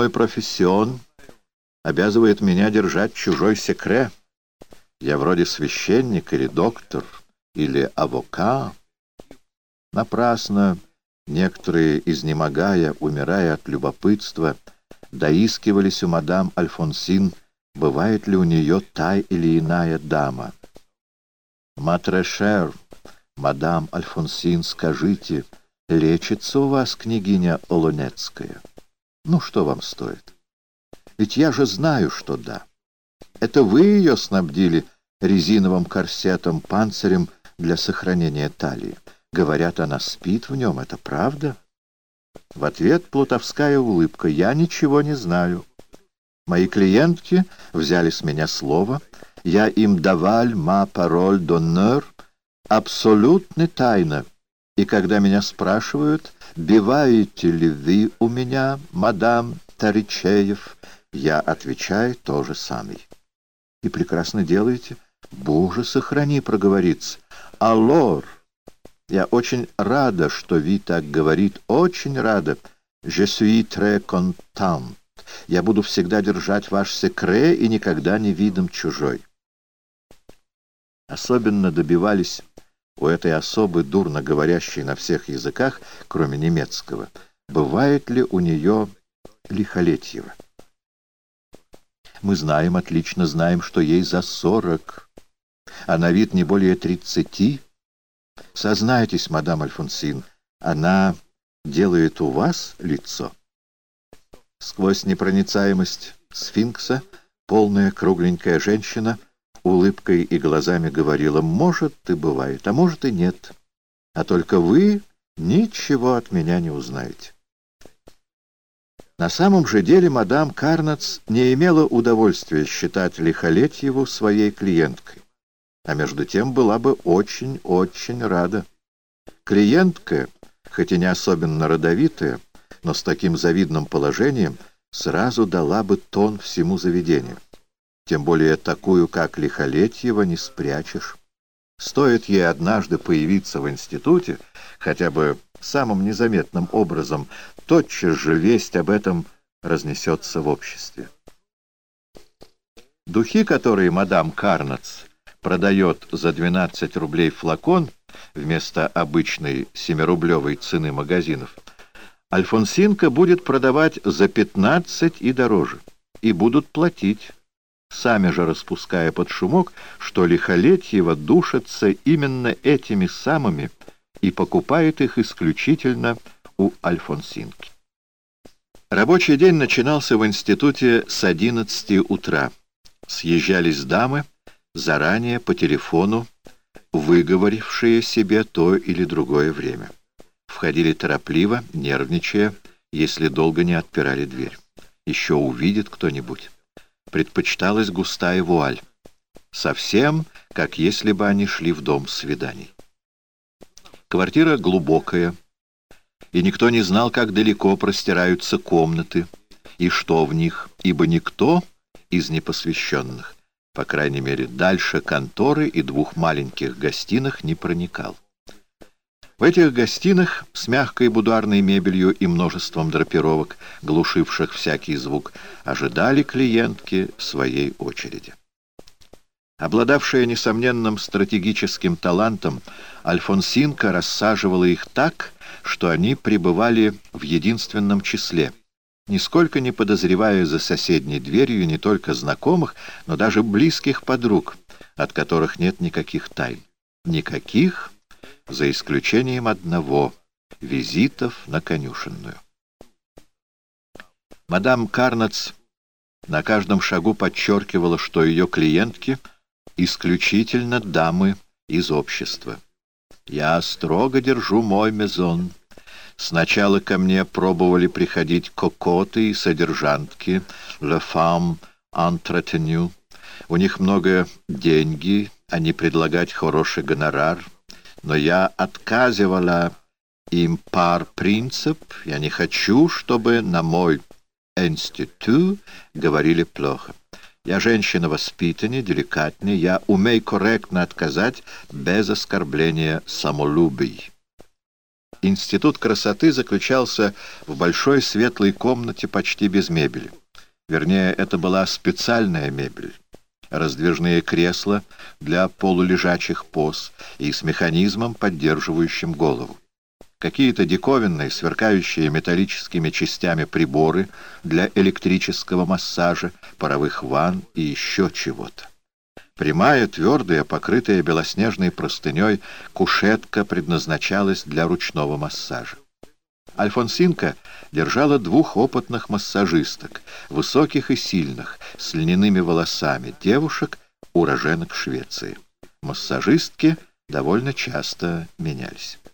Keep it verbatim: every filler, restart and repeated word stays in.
мой профессион обязывает меня держать чужой секрет. Я вроде священник или доктор, или авока. Напрасно некоторые, изнемогая, умирая от любопытства, доискивались у мадам Альфонсин, бывает ли у нее та или иная дама. «Матрешер, мадам Альфонсин, скажите, лечится у вас княгиня Олонецкая? Ну, что вам стоит? Ведь я же знаю, что да. Это вы ее снабдили резиновым корсетом, панцирем для сохранения талии. Говорят, она спит в нем, это правда?» В ответ плутовская улыбка. «Я ничего не знаю. Мои клиентки взяли с меня слово. Я им даваль ма пароль д'оннер абсолютно тайно. И когда меня спрашивают, биваете ли вы у меня, мадам Таричеев, я отвечаю то же самое». «И прекрасно делаете. Боже, сохрани проговориться. Аллор, я очень рада, что Ви так говорит, очень рада. Je suis très content. Я буду всегда держать ваш секре и никогда не видом чужой». Особенно добивались у этой особы, дурно говорящей на всех языках, кроме немецкого, бывает ли у нее лихолетьево. Мы знаем, отлично знаем, что ей за сорок, а на вид не более тридцати. Сознайтесь, мадам Альфонсин, она делает у вас лицо. Сквозь непроницаемость сфинкса полная кругленькая женщина улыбкой и глазами говорила: «Может, и бывает, а может и нет. А только вы ничего от меня не узнаете». На самом же деле мадам Карнац не имела удовольствия считать Лихолетьеву своей клиенткой, а между тем была бы очень-очень рада. Клиентка, хоть и не особенно родовитая, но с таким завидным положением, сразу дала бы тон всему заведению. Тем более такую, как Лихолетьева, не спрячешь. Стоит ей однажды появиться в институте, хотя бы самым незаметным образом, тотчас же весть об этом разнесется в обществе. Духи, которые мадам Карнац продает за двенадцать рублей флакон вместо обычной семирублевой цены магазинов, Альфонсинка будет продавать за пятнадцать и дороже, и будут платить, сами же распуская под шумок, что Лихолетьева душится именно этими самыми и покупает их исключительно у Альфонсинки. Рабочий день начинался в институте с одиннадцати утра. Съезжались дамы, заранее по телефону выговорившие себе то или другое время. Входили торопливо, нервничая, если долго не отпирали дверь. Еще увидит кто-нибудь. Предпочиталась густая вуаль. Совсем, как если бы они шли в дом свиданий. Квартира глубокая, и никто не знал, как далеко простираются комнаты, и что в них, ибо никто из непосвященных, по крайней мере, дальше конторы и двух маленьких гостиных не проникал. В этих гостинах с мягкой будуарной мебелью и множеством драпировок, глушивших всякий звук, ожидали клиентки своей очереди. Обладавшая несомненным стратегическим талантом, Альфонсинка рассаживала их так, что они пребывали в единственном числе, нисколько не подозревая за соседней дверью не только знакомых, но даже близких подруг, от которых нет никаких тайн. Никаких, за исключением одного — визитов на конюшенную. Мадам Карнац на каждом шагу подчеркивала, что ее клиентки — исключительно дамы из общества. «Я строго держу мой мезон. Сначала ко мне пробовали приходить кокоты и содержантки, le femme entretenue. У них много деньги, они предлагать хороший гонорар, но я отказывала им пар принцип, я не хочу, чтобы на мой институт говорили плохо. Я женщина воспитаннее, деликатнее, я умею корректно отказать без оскорбления самолюбий». Институт красоты заключался в большой светлой комнате почти без мебели. Вернее, это была специальная мебель. Раздвижные кресла для полулежачих поз и с механизмом, поддерживающим голову. Какие-то диковинные, сверкающие металлическими частями приборы для электрического массажа, паровых ванн и еще чего-то. Прямая, твердая, покрытая белоснежной простыней, кушетка предназначалась для ручного массажа. Альфонсинка держала двух опытных массажисток, высоких и сильных, с льняными волосами, девушек, уроженок Швеции. Массажистки довольно часто менялись.